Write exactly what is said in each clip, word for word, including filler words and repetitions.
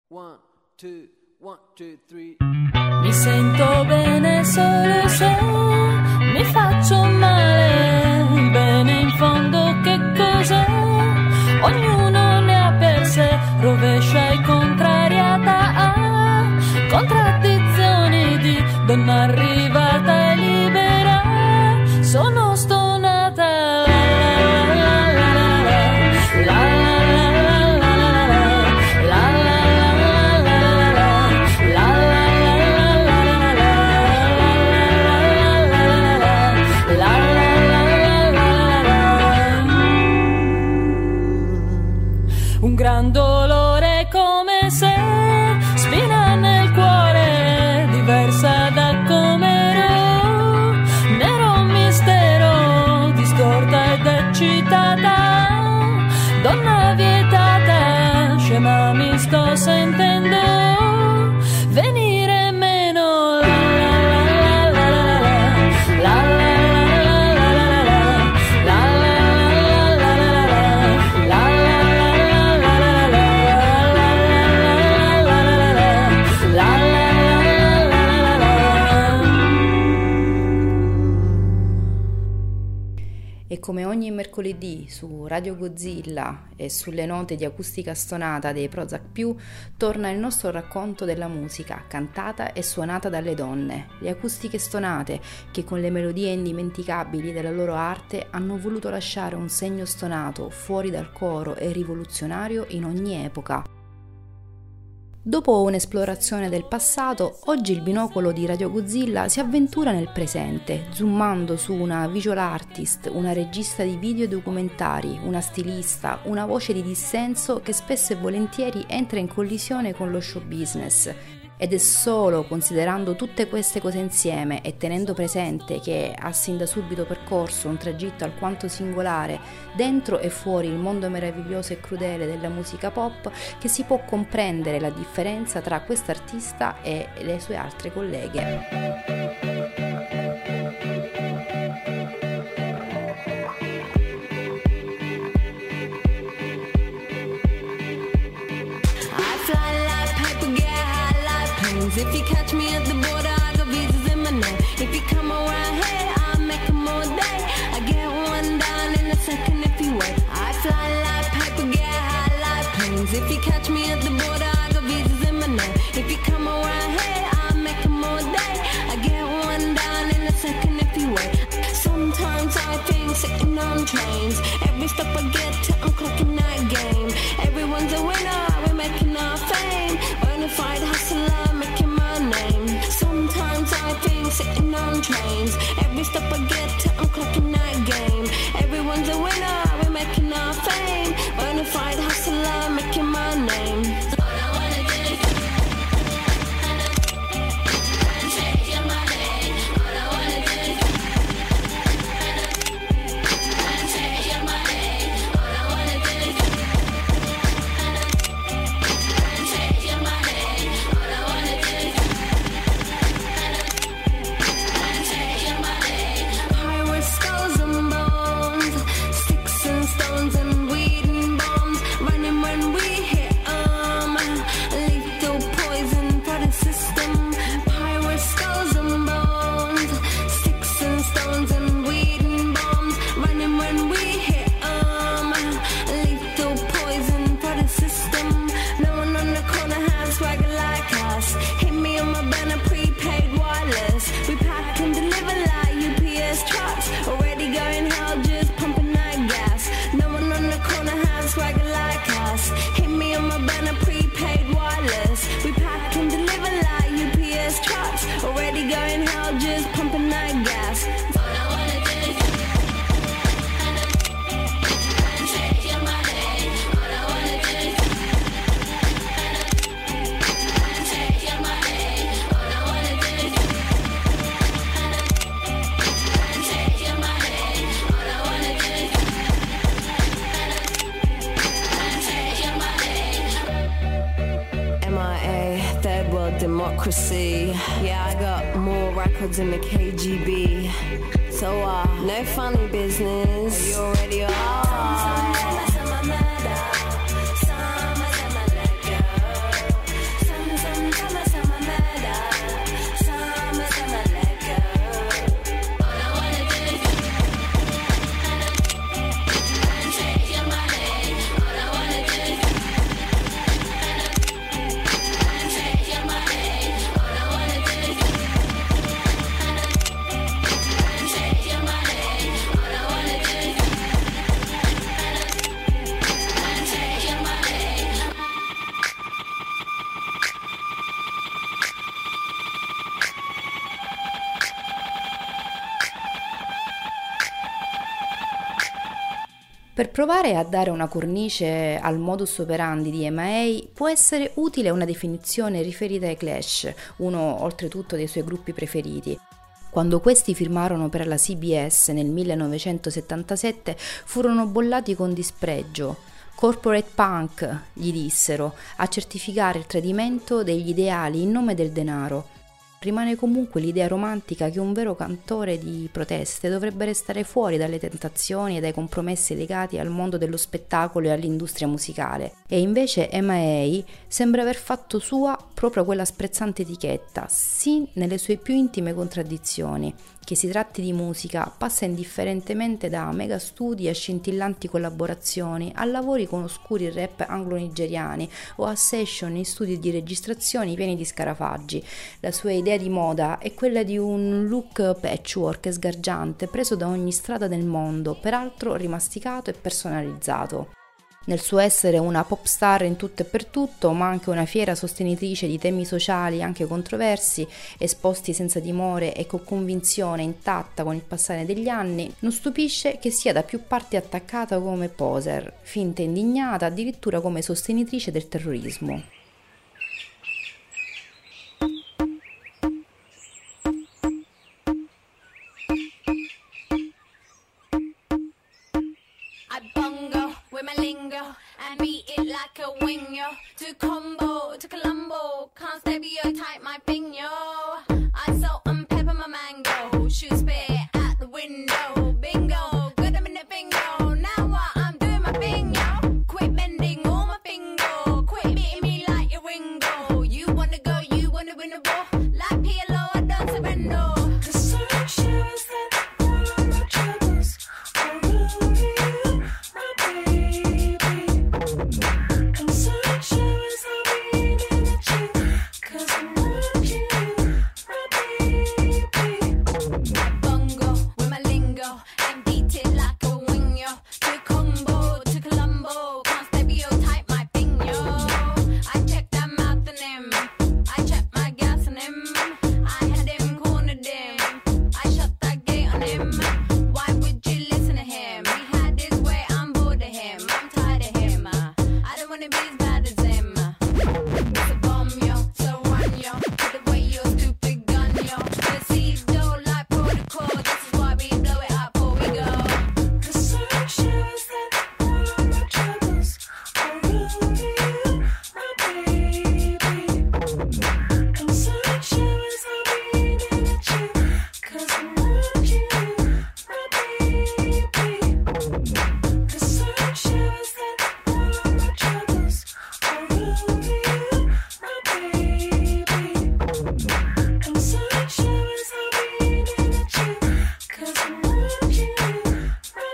One, two, one, two, three. Mi sento bene solo se mi faccio male. Bene in fondo che cos'è? Ognuno ne ha per sé, rovescia e contrariata a contraddizioni di donna arrivata e libera. Sono stonata. La la la la la. Un gran dolore come se spina nel cuore, diversa da come ero, nero mistero, distorta ed eccitata, donna vietata, scema mi sto sentendo venire meno. La la la la la la. E come ogni mercoledì su Radio Godzilla e sulle note di acustica stonata dei Prozac più, torna il nostro racconto della musica cantata e suonata dalle donne, le acustiche stonate che con le melodie indimenticabili della loro arte hanno voluto lasciare un segno stonato fuori dal coro e rivoluzionario in ogni epoca. Dopo un'esplorazione del passato, oggi il binocolo di Radio Godzilla si avventura nel presente, zoomando su una visual artist, una regista di video e documentari, una stilista, una voce di dissenso che spesso e volentieri entra in collisione con lo show business. Ed è solo considerando tutte queste cose insieme e tenendo presente che ha sin da subito percorso un tragitto alquanto singolare dentro e fuori il mondo meraviglioso e crudele della musica pop che si può comprendere la differenza tra quest'artista e le sue altre colleghe. If you catch me at the border, I got visas in my name. If you come around here, I'll make them all day. I get one down in a second if you wait. I fly like paper, get high like planes. If you catch me at the border, I got visas in my name. If you come around here, I'll make them all day. I get one down in a second if you wait. Sometimes I think sitting on trains. Every step I get to, I'm clocking that game. Everyone's a winner, we're making our fame. Bonafide hustler, making my name. Sometimes I think sitting on trains. Every step I get to, I'm clocking that game. Everyone's a winner, we're making our fame. Bonafide hustler, making my name. All I wanna do is change your money. All I wanna do is change your money. All I wanna do is change your money. All I wanna do is change your money. Pirates, skulls and bones, sticks and stones and weed and bombs, running when we hit 'em. Lethal poison for the system. Pirates, skulls and bones, sticks and stones and weed and bombs, running when we hit 'em. Lethal poison for the system. No one on the corner has swagger like us. Hit me on my banner, prepaid wireless. We pack and deliver like U P S trucks. Already going hell, just pumping that gas. No one on the corner has swagger like us. Hit me on my banner, prepaid wireless. We pack and deliver like U P S trucks. Already going hell, just pumping that gas. All I wanna do is change your money. All I wanna do is change your money. All I wanna do is change your money. All I wanna do is change your money. M I A, third world democracy. Yeah, I got more records than the K G B. So, uh, no funny business. You already are. Per provare a dare una cornice al modus operandi di M A può essere utile una definizione riferita ai Clash, uno oltretutto dei suoi gruppi preferiti. Quando questi firmarono per la C B S nel millenovecentosettantasette furono bollati con dispregio. Corporate punk, gli dissero, a certificare il tradimento degli ideali in nome del denaro. Rimane comunque l'idea romantica che un vero cantore di proteste dovrebbe restare fuori dalle tentazioni e dai compromessi legati al mondo dello spettacolo e all'industria musicale. E invece M A sembra aver fatto sua proprio quella sprezzante etichetta, sì nelle sue più intime contraddizioni. Che si tratti di musica passa indifferentemente da mega studi a scintillanti collaborazioni a lavori con oscuri rap anglo-nigeriani o a session in studi di registrazioni pieni di scarafaggi. La sua idea di moda è quella di un look patchwork sgargiante preso da ogni strada del mondo, peraltro rimasticato e personalizzato. Nel suo essere una pop star in tutto e per tutto, ma anche una fiera sostenitrice di temi sociali anche controversi, esposti senza timore e con convinzione intatta con il passare degli anni, non stupisce che sia da più parti attaccata come poser, finta indignata, addirittura come sostenitrice del terrorismo. And beat it like a wing, yo. To combo, to Colombo, can't stereotype my thing, yo. I salt and pepper my mango, shoot spit at the window, bingo, good I'm in the bingo. Now what I'm doing my thing, yo. Quit bending all my finger, quit beating me like your Ringo. You wanna go, you wanna win the war, like P L O, I don't surrender. The sun shows that all of my troubles are over you, my baby. And sunshine is all meaning at you, 'cause I want you, my baby. I bongo with my lingo and beat it like a wing, yo. To combo, to Colombo, can't stereotype my thing, yo. I checked that mouth in him, I checked my gas in him, I had him cornered him, I shut that gate on him. Why would you listen to him? He had his way, I'm bored of him, I'm tired of him. I don't wanna be as bad as him. It's a bomb, yo, so run, yo. Put away your stupid gun, yo. The seeds don't like protocol, this is why we blow it up before we go. The sun shows that all of my troubles are over you, my baby. And sunshine is all meaning at you, 'cause I want you, my baby. The sun shows that all of my troubles are over you, my baby. And sunshine is all meaning at you, 'cause I want you, my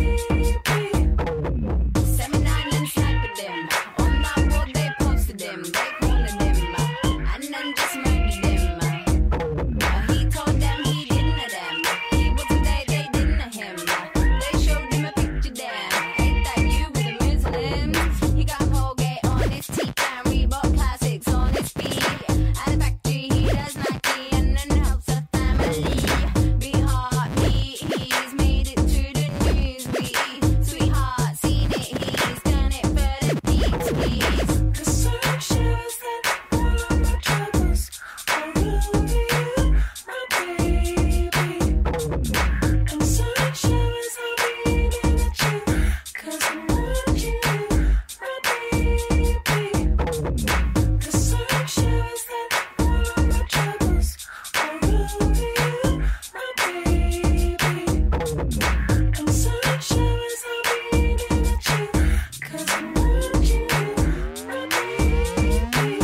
baby. Seven Island sniped him, on that wall they posted him, they cornered him, and then just murdered him. Uh, He told them he didn't know them, he wasn't there, they didn't know him. They showed him a picture there, ain't that you with the Muslims? He got Colgate on his teeth and Reebok classics on his feet. At the factory he does Nike and then helps the family. Be heartbeat, he's made it to the news. We sweetheart, seen it, he's done it for the peeps, please. The sun shows that all of my troubles are over you, my baby. And sunshine is all meaning at you, 'cause I want you, my baby. The sun shows that all of my troubles are over you, my baby. And sunshine is all meaning at you, 'cause I want you, my baby.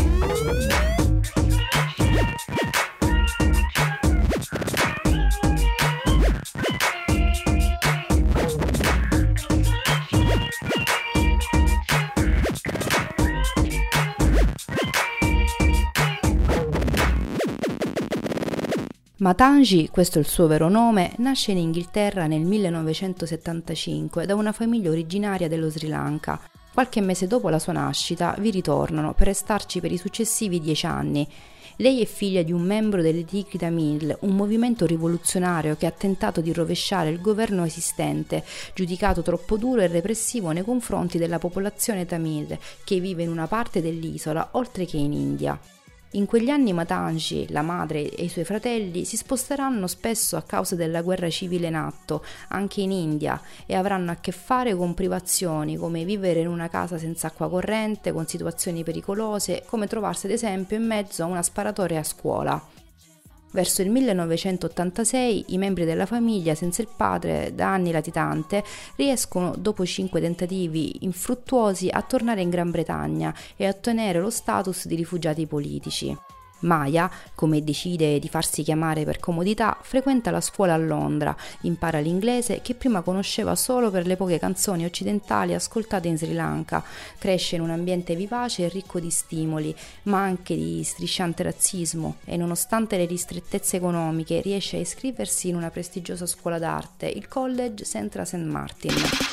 Matangi, questo è il suo vero nome, nasce in Inghilterra nel millenovecentosettantacinque da una famiglia originaria dello Sri Lanka. Qualche mese dopo la sua nascita vi ritornano per restarci per i successivi dieci anni. Lei è figlia di un membro delle Tigri Tamil, un movimento rivoluzionario che ha tentato di rovesciare il governo esistente, giudicato troppo duro e repressivo nei confronti della popolazione tamil che vive in una parte dell'isola, oltre che in India. In quegli anni Matangi, la madre e i suoi fratelli si sposteranno spesso a causa della guerra civile in atto, anche in India, e avranno a che fare con privazioni come vivere in una casa senza acqua corrente, con situazioni pericolose, come trovarsi ad esempio in mezzo a una sparatoria a scuola. Verso il millenovecentottantasei i membri della famiglia, senza il padre da anni latitante, riescono dopo cinque tentativi infruttuosi a tornare in Gran Bretagna e a ottenere lo status di rifugiati politici. Maya, come decide di farsi chiamare per comodità, frequenta la scuola a Londra, impara l'inglese che prima conosceva solo per le poche canzoni occidentali ascoltate in Sri Lanka, cresce in un ambiente vivace e ricco di stimoli, ma anche di strisciante razzismo, e nonostante le ristrettezze economiche riesce a iscriversi in una prestigiosa scuola d'arte, il College Central Saint Martin.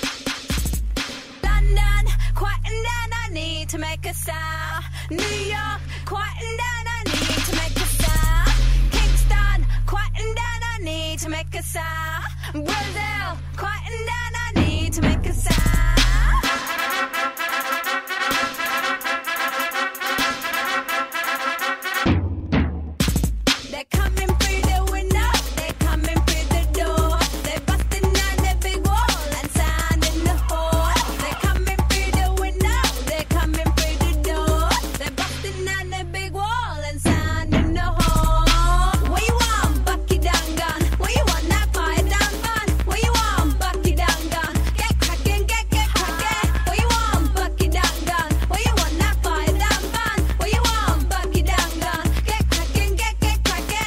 London, quieting down, I need to make a sound. New York, quieting down, I need to make a sound. Kingston, quieting down, I need to make a sound. Brazil, quieting down, I need to make a sound. They're coming through the window, they're coming through the door. They're busting down the big wall and sounding the hall. They're coming through the window, they're coming through the door. They're busting down the big wall and sounding the hall. What you want, Bucky Dangan? What you want, that fire down fun? What you want, Bucky Dangan? Get cracking, get, get cracking. What you want, Bucky Dangan? What you want, that fire down fun? What you want, Bucky Dangan? Get cracking, get, get cracking.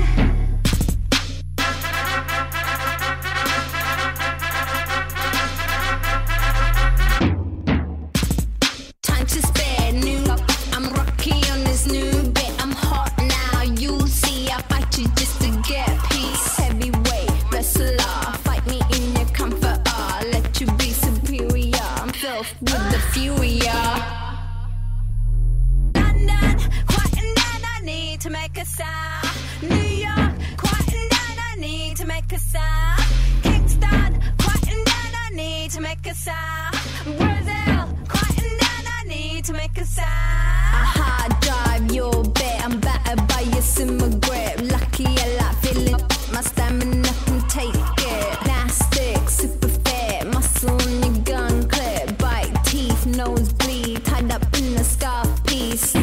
Time to spare, new. I'm rocky on this new bit. I'm hot now. You see, I fight you just to get peace. Heavyweight wrestler, fight me in your comfort. I'll let you be superior. I'm filth with the fury. London, quieting down, I need to make a sound. New York, quieting down, I need to make a sound. Kingston, quieting down, I need to make a sound. Brazil, quieting down, I need to make a sound. I hard drive your bet, I'm battered by your simmer grip. Lucky I like feeling my stamina can take it. Plastic, super fit, muscle on your gun clip. Bite teeth, nose bleed, tied up in a scarf piece.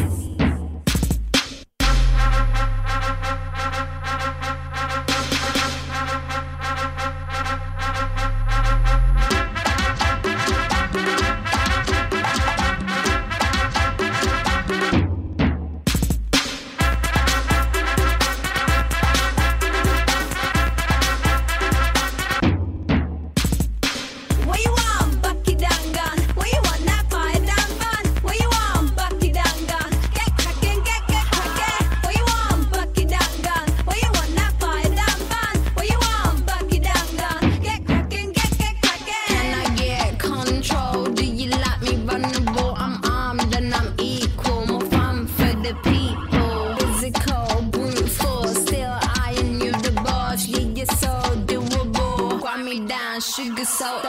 What you want, Bucky Dangan? What you want, that fire down fun? What you want, Bucky Dangan? Get cracking, get, get cracking. What you want, Bucky Dangan? What you want, that fire down fun? What you want, Bucky Dangan? Get cracking, get, get cracking. Can I get control? Do you like me vulnerable? I'm armed and I'm equal. More fun for the people. Physical, brute force. Still eyeing you the boss. Yeah, you're so doable. Grind me down, sugar salt.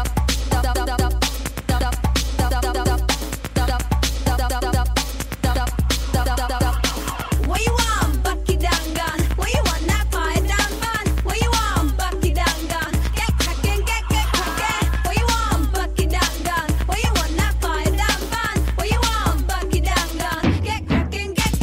What you want, Bucky Dangan? What you want, that fire down fun? What you want, Bucky Dangan? Get cracking, get, get cracking. What you want, Bucky Dangan? What you want, that fire down fun? What you want, Bucky Dangan? Get cracking, get,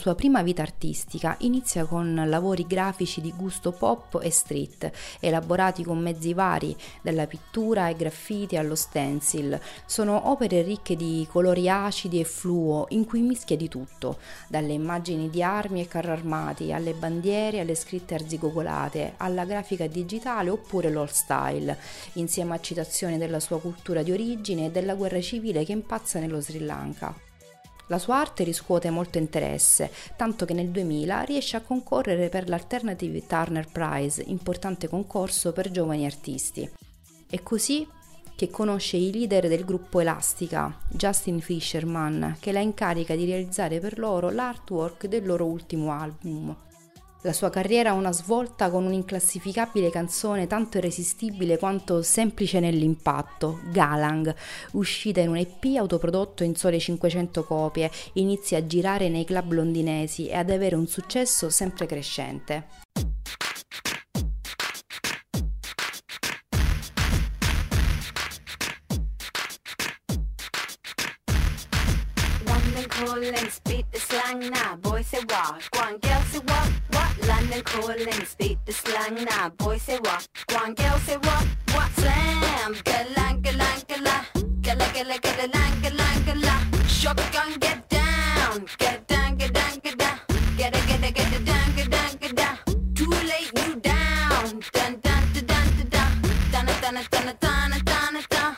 sua prima vita artistica inizia con lavori grafici di gusto pop e street, elaborati con mezzi vari, dalla pittura ai graffiti allo stencil. Sono opere ricche di colori acidi e fluo, in cui mischia di tutto, dalle immagini di armi e carri armati, alle bandiere, alle scritte arzigogolate, alla grafica digitale oppure l'old style, insieme a citazioni della sua cultura di origine e della guerra civile che impazza nello Sri Lanka. La sua arte riscuote molto interesse, tanto che nel duemila riesce a concorrere per l'Alternative Turner Prize, importante concorso per giovani artisti. È così che conosce i leader del gruppo Elastica, Justin Fisherman, che la incarica di realizzare per loro l'artwork del loro ultimo album. La sua carriera ha una svolta con un'inclassificabile canzone tanto irresistibile quanto semplice nell'impatto, Galang, uscita in un E P autoprodotto in sole cinquecento copie, inizia a girare nei club londinesi e ad avere un successo sempre crescente. London calling, speak the slang now. Boy say what? Go on, girl say what? What? London calling, speak the slang now. Boy say what? Go on, girl say what? What? Slam, galang, galang, galang, galang, galang, galang, galang, galang. Shotgun, get down, get down, get down, get down, get it, get it, get it down, get down, get down. Too late, you down, dun dun dun dun dun dun dun dun dun dun dun dun.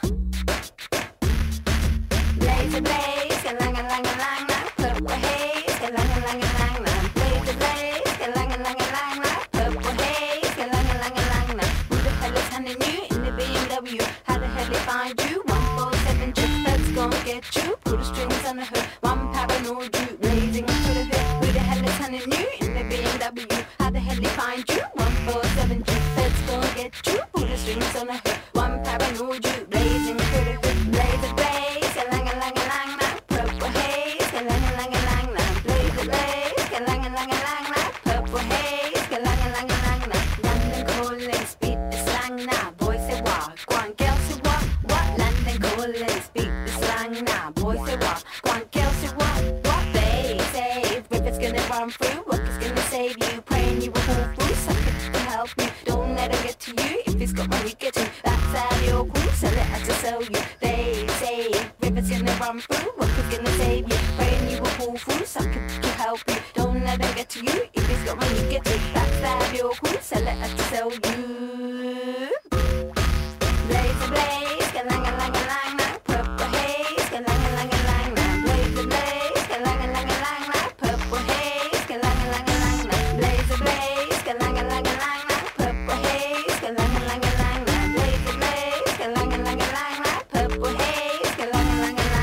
Blaze a blaze, galang, galang, galang, purple haze, galang, galang, galang, blaze a blaze, galang, galang, galang, purple haze, galang, galang, galang. Who the hell is handing you in the B M W? How the hell they find you? One four seven jet, let's go and get you. Put the strings on the hood, one paranoid you, blazing to the hood. Who the hell is handing you in the B M W? How the hell they find you? One four seven jet, let's go and get you. Put the strings on the hood, one paranoid you, blazing to the hood. Blaze a blaze, galang, galang, galang, purple haze, galang, galang, galang, blaze a blaze, galang, galang, galang, purple haze, galang, galang, galang. London calling, speak the slang now. Boy say what? Go on, girl say what? What? London calling, speak the slang now. Boy say what? Go on, girl say what? What? They say if it's gonna run through, what is gonna save you? Praying you will pull through, something to help you. Don't let it get to you. If it's got money, get to. That's how you're cool. Sell it as to sell you. They say if it's gonna run through, what is gonna save you? Praying you will pull through, something to help you. Don't let it get to you. If it's got money, get to. That's how you're cool. Sell it as to sell you. Blaze a blaze, galang, galang, galang, purple haze, galang, galang, galang, blaze a blaze, galang, galang, galang, purple haze, galang, galang, galang, blaze a blaze, galang, galang, galang, purple haze, galang, galang, galang, blaze a blaze, galang, galang, galang, purple haze, galang, galang, galang.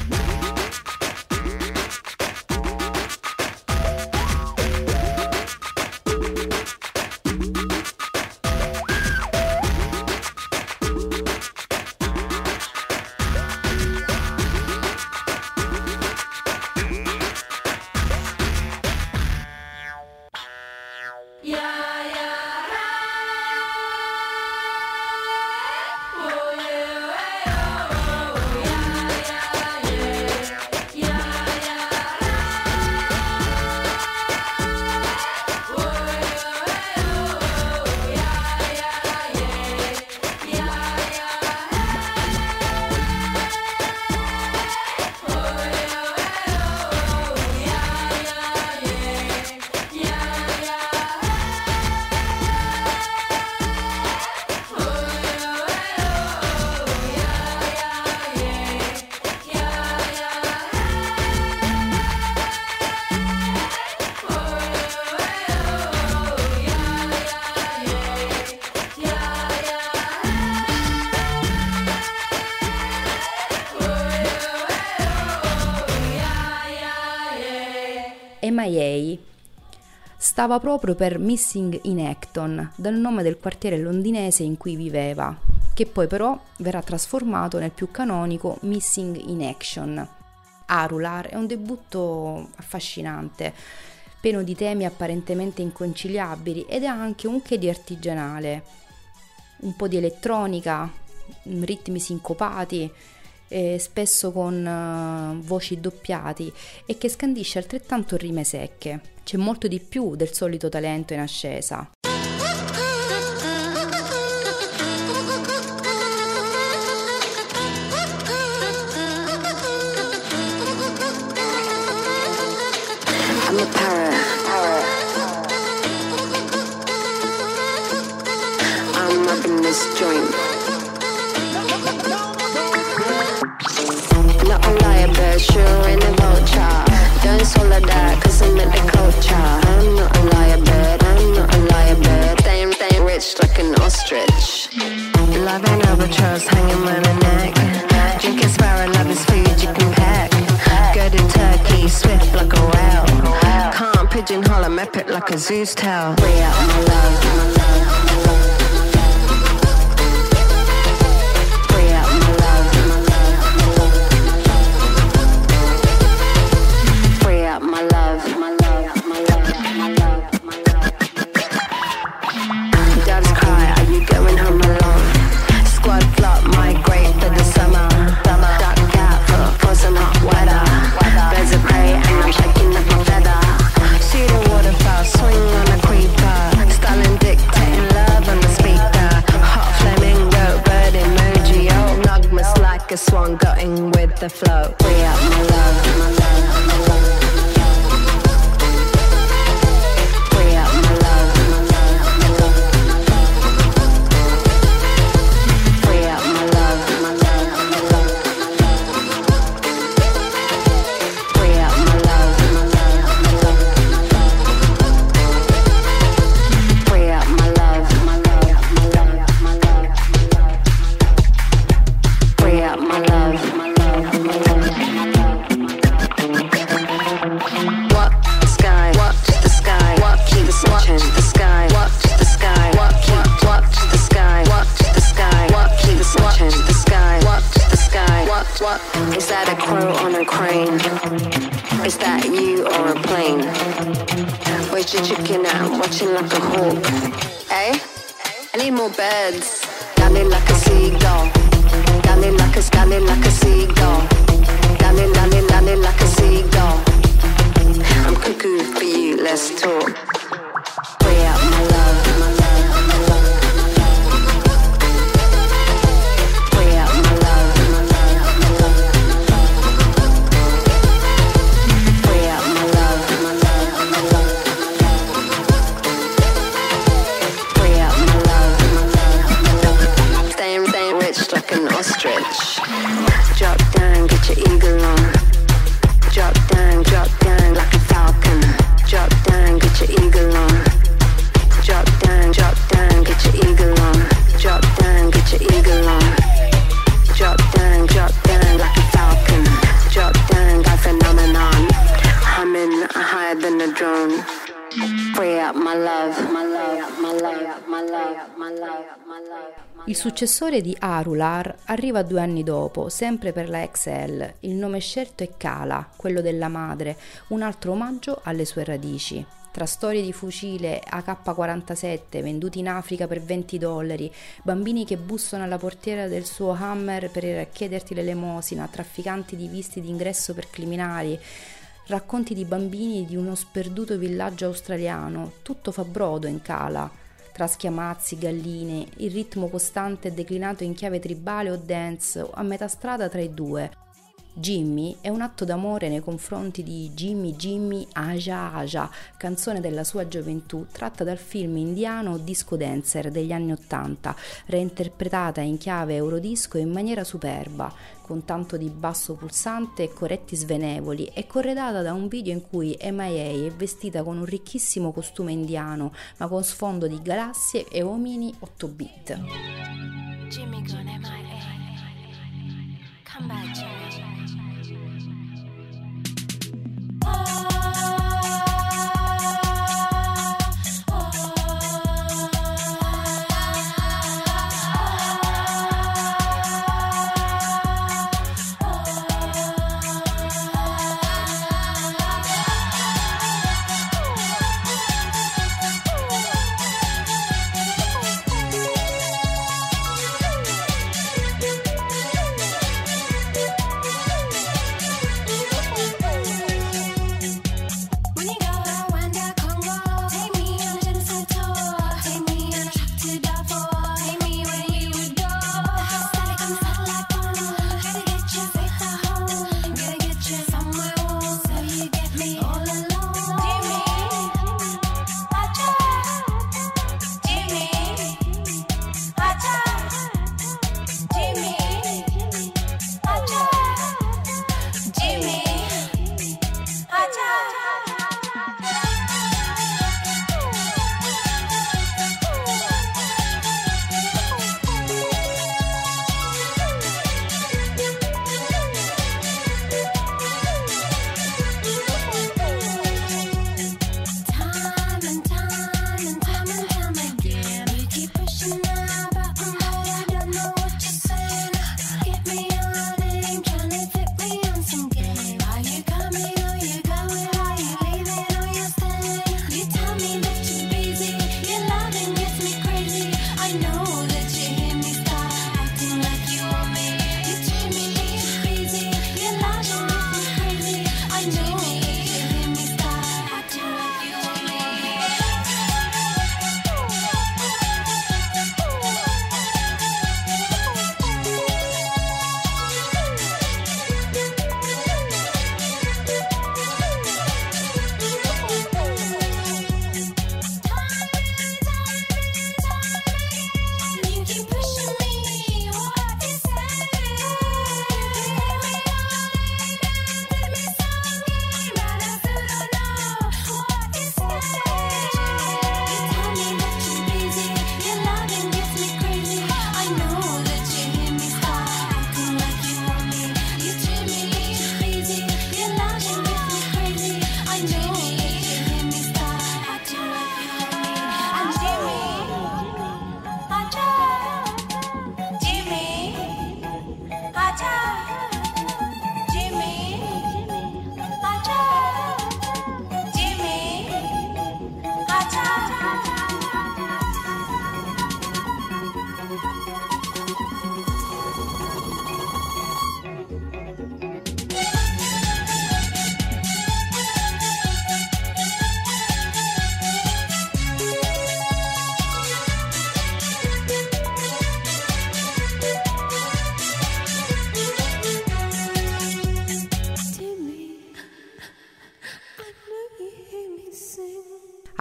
M I A stava proprio per Missing in Acton, dal nome del quartiere londinese in cui viveva, che poi però verrà trasformato nel più canonico Missing in Action. Arular è un debutto affascinante, pieno di temi apparentemente inconciliabili ed è anche un che di artigianale, un po' di elettronica, ritmi sincopati, eh, spesso con uh, voci doppiati e che scandisce altrettanto rime secche. C'è molto di più del solito talento in ascesa. I'm a parrot. I'm rocking this joint. Not a liar, but sure ain't a vulture. Don't swallow that, cause I'm in the culture. I'm not a liar, but I'm not a liar, but they ain't, they ain't rich like an ostrich. Love an albatross hanging round her neck. Drinking sparrow, love is food you can pack. Go to Turkey, swift like a whale. Can't pigeonhole, I'm epic like a Zeus tail. Free up my love, my love, my love. Free up my love, my love, my love. Free up my love, my love, my love, my love, my love. Doves cry, are you going home alone? Squad flop, migrate for the summer. Duck out for some hot weather. Birds of prey and I'm shaking up my feather. See the waterfowl swing on a creeper. Styling dictating love on the speaker. Hot flamingo, bird emoji. Oh, nugmas like a swan going with the flow. Free up my love, my love, my love. Free up my love, my love, my love. Free up my love, my love, my love. Free up my love, my love, my love. Free up my love, my love, my love, my love. Free up my love, my love, my love, my love. Watch the sky, watch the sky, watch the watching the sky, watch the sky, watch watch the sky, watch the sky, watch the watching the sky, watch the sky, watch what? Is that a crow on a crane? Is that you or a plane? Where's your chicken at? I'm watching like a hawk. Eh? I need more birds. Darling like a seagull. Darling like a, darling like a seagull. Darling, darling, darling like a seagull. I'm cuckoo for you, let's talk. Free up my love, my love, my love. Free up my love, my love, my love. Free up my love, my love, my love. Free up my love, my love, my love. Staying, staying rich like an ostrich. Drop down, get your eagle on. Drop down, drop down like a falcon. Drop down, get your eagle on. Drop down, drop down, get your eagle on. Drop down, get your eagle on. Drop down, drop down like a falcon. Drop down, like phenomenon. Humming higher than a drone. Free up my love, my love, my love, my love, my love, my love. Il successore di Arular arriva due anni dopo, sempre per la X L. Il nome scelto è Kala, quello della madre, un altro omaggio alle sue radici. Tra storie di fucile A K quarantasette venduti in Africa per venti dollari, bambini che bussano alla portiera del suo Hammer per chiederti l'elemosina, trafficanti di visti d'ingresso per criminali, racconti di bambini di uno sperduto villaggio australiano, tutto fa brodo in Kala. Tra schiamazzi, galline, il ritmo costante è declinato in chiave tribale o dance, o a metà strada tra i due. Jimmy è un atto d'amore nei confronti di Jimmy Jimmy Aja Aja, canzone della sua gioventù tratta dal film indiano Disco Dancer degli anni ottanta, reinterpretata in chiave eurodisco in maniera superba, con tanto di basso pulsante e corretti svenevoli, e corredata da un video in cui M I A è vestita con un ricchissimo costume indiano, ma con sfondo di galassie e uomini otto bit. Jimmy gone M I A. Come back, Jimmy.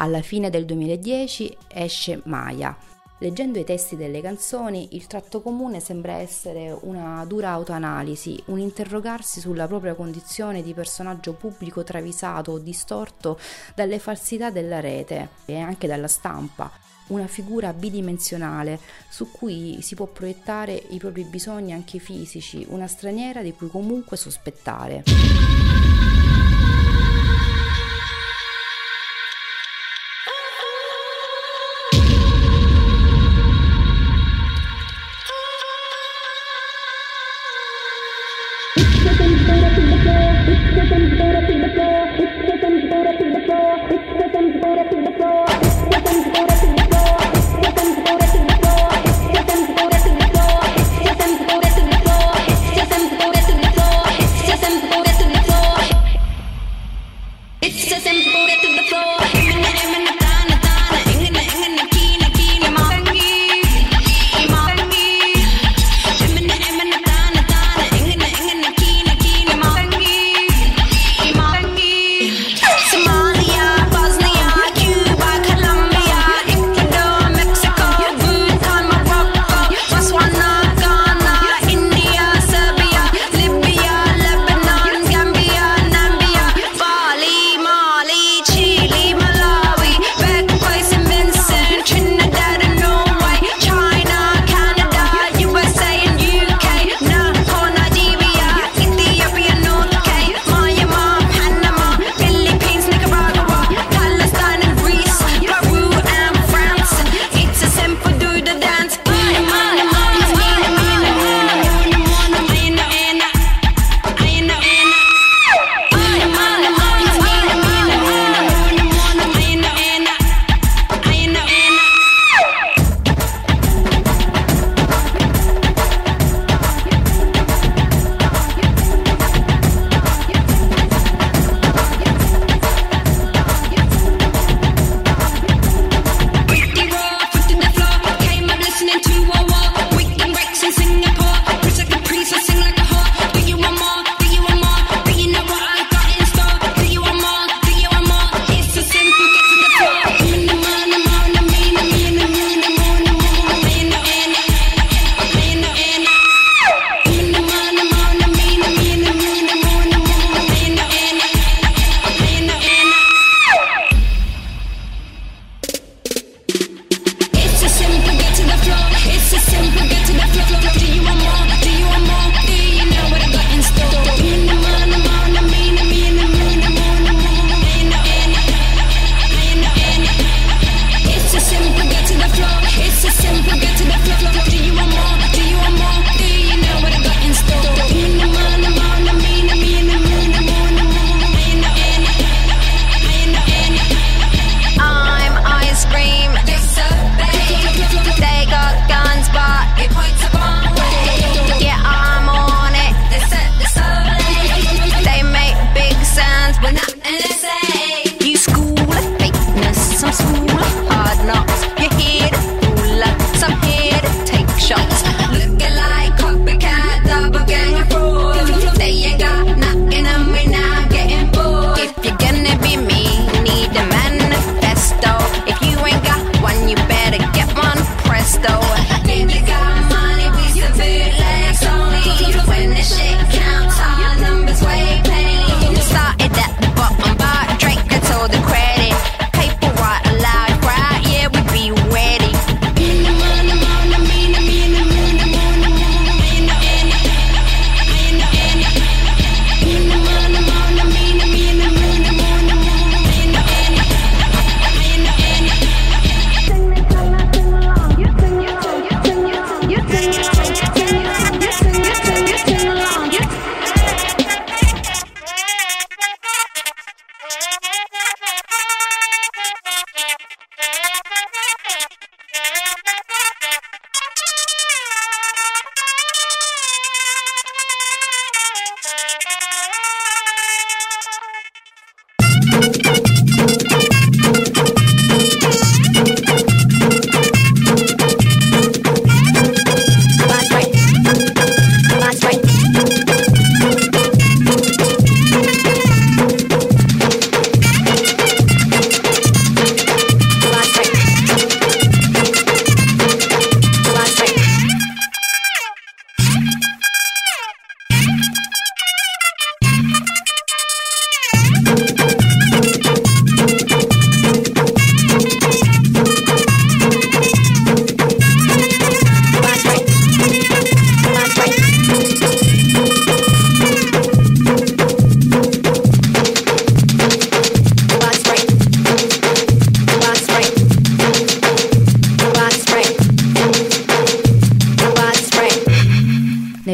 Alla fine del duemiladieci esce Maya. Leggendo i testi delle canzoni, il tratto comune sembra essere una dura autoanalisi, un interrogarsi sulla propria condizione di personaggio pubblico travisato o distorto dalle falsità della rete e anche dalla stampa, una figura bidimensionale su cui si può proiettare i propri bisogni anche fisici, una straniera di cui comunque sospettare.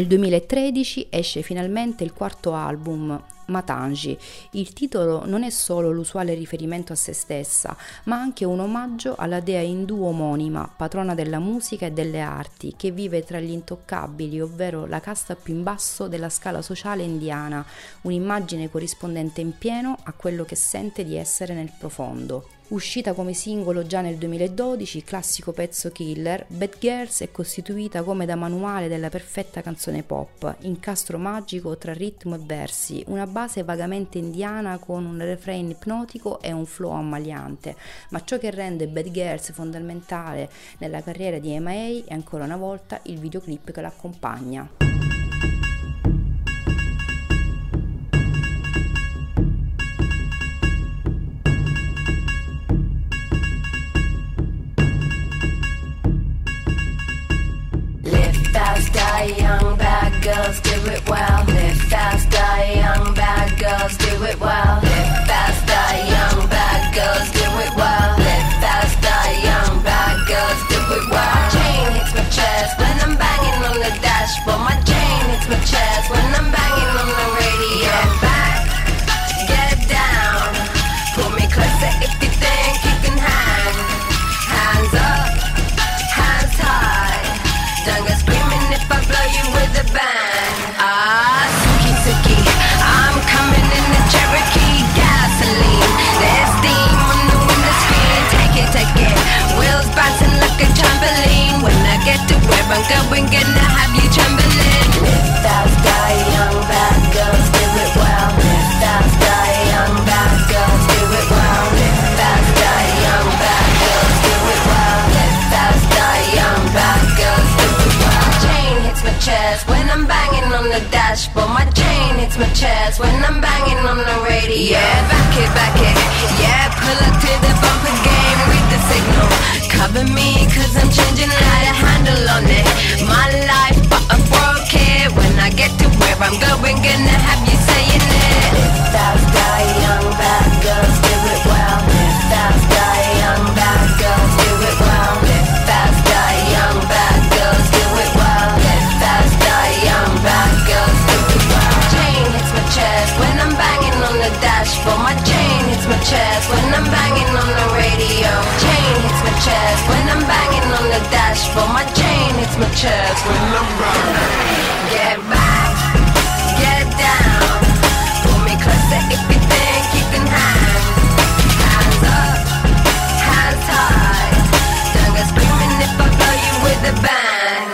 duemilatredici esce finalmente il quarto album, Matangi. Il titolo non è solo l'usuale riferimento a se stessa, ma anche un omaggio alla dea indù omonima, patrona della musica e delle arti, che vive tra gli intoccabili, ovvero la casta più in basso della scala sociale indiana, un'immagine corrispondente in pieno a quello che sente di essere nel profondo. Uscita come singolo già nel duemiladodici, classico pezzo killer, Bad Girls è costituita come da manuale della perfetta canzone pop, incastro magico tra ritmo e versi, una base vagamente indiana con un refrain ipnotico e un flow ammaliante, ma ciò che rende Bad Girls fondamentale nella carriera di M I A è ancora una volta il videoclip che l'accompagna. Die young bad girls, do it well. Live fast, die young bad girls, do it well. Live fast, die young bad girls, do it well. Live fast, die young bad girls, do it well. My chain hits my chest when I'm banging on the dashboard. My chain hits my chest when I'm banging on the radio. Get back, get down, pull me closer if you think you can hang. Hands up, hands high, don't go screaming if I blow you with a bang. Ah, Suki Suki, I'm coming in the Cherokee gasoline. There's steam on the window screen. Take it, take it. Wheels bouncing like a trampoline. When I get to where I'm going, gonna have you trembling. Live fast, die young, bad girls, do it well. Live fast, die young, bad girls, do it well. Live fast, die young, bad girls, do it well. Live fast, die young, bad girls, do it well. My chain hits my chest when I'm banging on the dashboard. My chain hits my chest when I'm banging on the radio. Yeah, back it, back it. Yeah, pull up to the bumper game, read the signal. Cover me cause I'm changing how to handle on it. My life, but I broke it. When I get to where I'm going, gonna have you saying it. Live fast, die young, bad girls, do it well. Live fast, die young, bad girls, do it well. Live fast, die young, bad girls, do it well. Live fast, die young, bad girls, do it well. My chain hits my chest when I'm banging on the dashboard. My chain hits my chest when I'm banging on the radio. Chain hits my chest when I'm banging on the dashboard. My chain hits my chest when I'm banging. Get back, get down, pull me closer if you think you can hang. Hands up, hands high, don't go screaming if I blow you with a bang.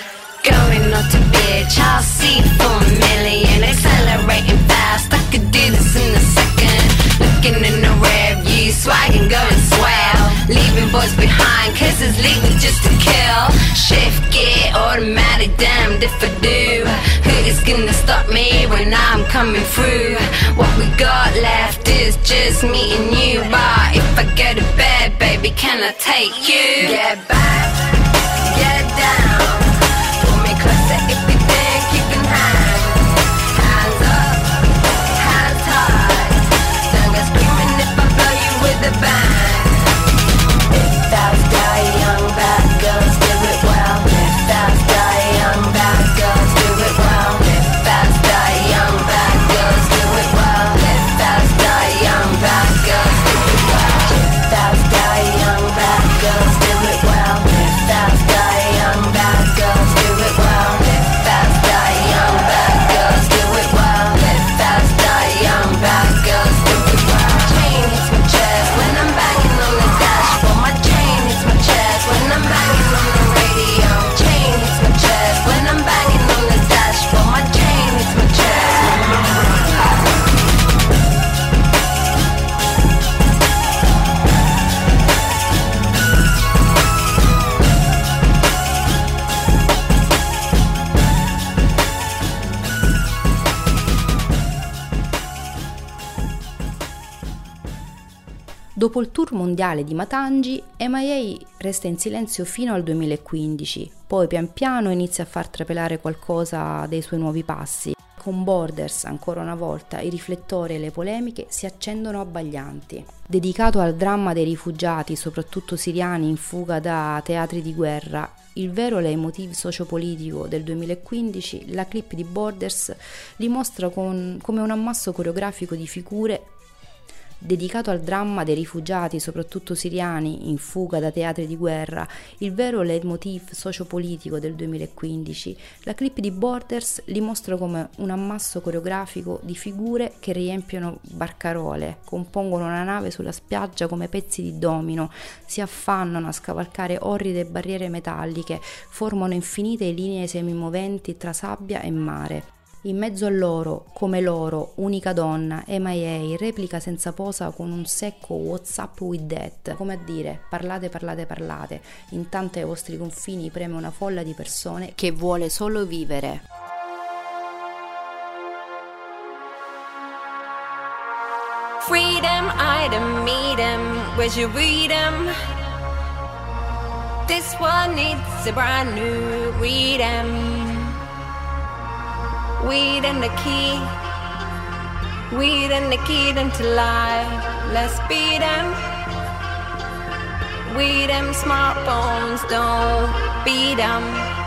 Going on to bitch, I'll see for a million. Accelerating fast, I could do this in a second. Looking in the rear view, swagging, going swell. Leaving boys behind, cause it's legal just to kill. Shift gear, automatic, damned if I do. Who is gonna stop me when I'm coming through? What we got left is just me and you. But if I go to bed, baby, can I take you? Get back, get down, pull me closer if you think you can hang. Hands up, hands high, don't go screaming if I blow you with a bang. Live fast, die young, bad girls, do it well. Live fast, die young, bad girls, do it well. Live fast, die young, bad girls, do it well. Live fast, die young, bad girls, do it well. Live fast, die young, bad girls, do it well. Live fast, die young, bad girls, do it well. Live fast, die young, bad girls, do it well. Live fast, die young, bad girls, do it well. Chain hits my chest when I'm banging on the dashboard. My chain hits my chest when I'm banging on the radio. Chain hits my chest when I'm banging on the dashboard. My chain hits my chest when I'm banging. Dopo il tour mondiale di Matangi, M I A resta in silenzio fino al duemilaquindici, poi pian piano inizia a far trapelare qualcosa dei suoi nuovi passi, Con Borders, ancora una volta, i riflettori e le polemiche si accendono abbaglianti. Dedicato al dramma dei rifugiati, soprattutto siriani in fuga da teatri di guerra, il vero leitmotiv sociopolitico del duemilaquindici, la clip di Borders li mostra con, come un ammasso coreografico di figure. Dedicato al dramma dei rifugiati, soprattutto siriani, in fuga da teatri di guerra, il vero leitmotiv sociopolitico del duemilaquindici, la clip di Borders li mostra come un ammasso coreografico di figure che riempiono barcarole, compongono una nave sulla spiaggia come pezzi di domino, si affannano a scavalcare orride barriere metalliche, formano infinite linee semimoventi tra sabbia e mare. In mezzo a loro, come loro, unica donna, M I A, replica senza posa con un secco WhatsApp with that, come a dire, parlate, parlate, parlate, intanto ai vostri confini preme una folla di persone che vuole solo vivere. Freedom, item, meet 'em, where's your freedom? This one needs a brand new freedom. Weed and the key, weed and the key into life. Let's beat 'em. Weed 'em smartphones, don't beat 'em.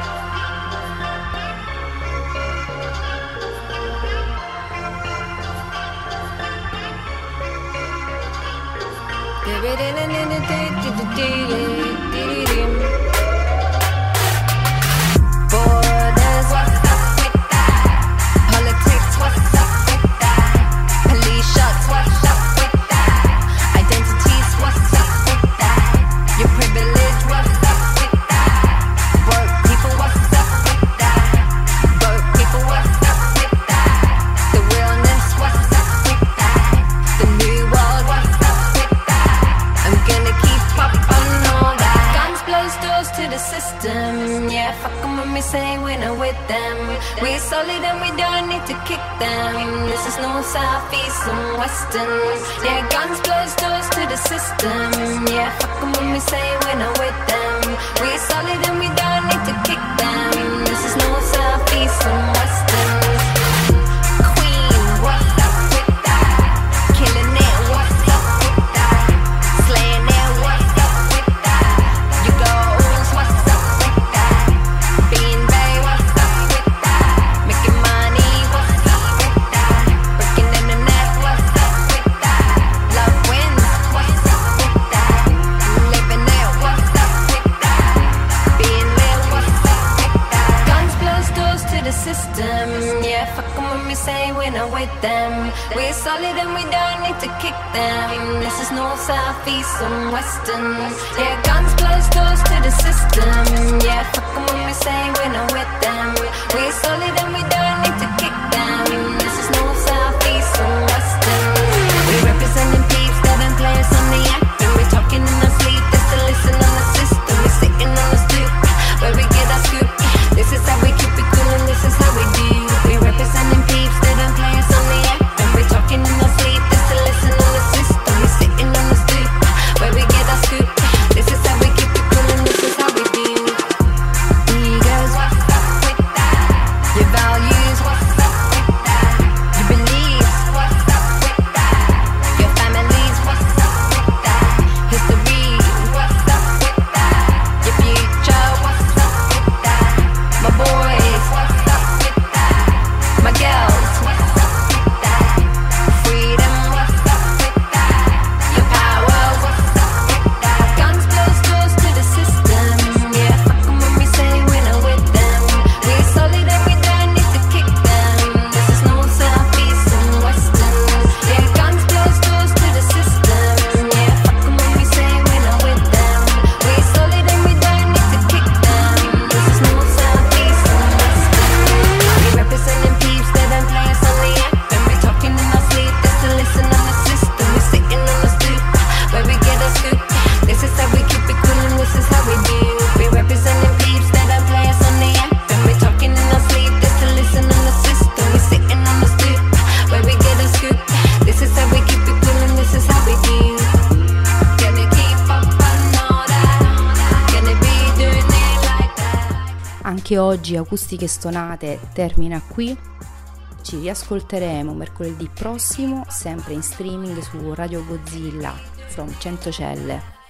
Borders, what's up with that? Politics, what's up with that? Police shots, what's up with that? Identities, what's up with that? Your privilege, what's up with that? Broke people, what's up with that? Broke people, what's up with that? The realness, what's up with that? The new world, what's up with that? I'm gonna keep up on all that. Guns close doors to the system. Yeah, fuck 'em when we say we're not with them. We're solid and we don't need to kick them. This is north, south, east and western. Yeah, guns close doors to the system. Yeah, fuck 'em when we say we're not with them. We're solid and we don't need to kick them. This is north, south, east and western. Queen, what's up with that? Killing it, what's up with that? Slaying it, what's up with that? You goals, what's up with that? Being Bay, what's up with that? Making money, what's up with that? Breaking internet, what's up with that? Love wins, what's up with that? Living it, what's up with that? Being real, what's up with that? Guns close doors to the system. Yeah, fuck 'em when we say we're not with them. We're solid and we don't need to kick them. This is north, south, east and western. Yeah, guns close doors to the system. Yeah, fuck 'em when we say we're not with them. We're solid and we don't need to kick them. This is north, south, east and western. We're representing peeps that don't play us on the act. And we're talking in our sleep just to listen on the system. We're sitting on the stoop where we get our scoop. This is how we keep it cool and this is how we do. We're representing peeps that don't play us on the act. And we're talking in our sleep just to listen on the system. We're sitting on the stoop where we get our scoop. This is how we keep it cool and this is how we do. Egos, what's up with that? Your values, what's up with that? Your beliefs, what's up with that? Your families, what's up with that? History, what's up with that? Your future, what's up with that? My boys, what's up with that? My girls, what's up with that? Freedom, what's up with that? Your power, what's up with that? Guns close doors to the system. Yeah, fuck 'em when we say we're not with them. We're solid and we don't need to kick them. This is north, south, east and western. Yeah, guns close doors to the system. Yeah, fuck 'em when we say we're not with them. We're solid and we don't need to kick them. This is north, south, east and western. We're representing peeps that don't play us on the app. And we're talking in our sleep just to listen on the system. We're sitting on the stoop where we get our scoop. This is how we keep it cool and this is how we do. We're representing peeps that don't play us on the app. And we're talking in our sleep just to listen on the system. We're sitting on the stoop where we get our scoop. This is how we keep it cool and this is how we do. Gonna keep up on all that. Gonna be doing it like that. Anche oggi Acustiche Stonate termina qui. ci riascolteremo mercoledì prossimo, sempre in streaming su Radio Godzilla from Centocelle.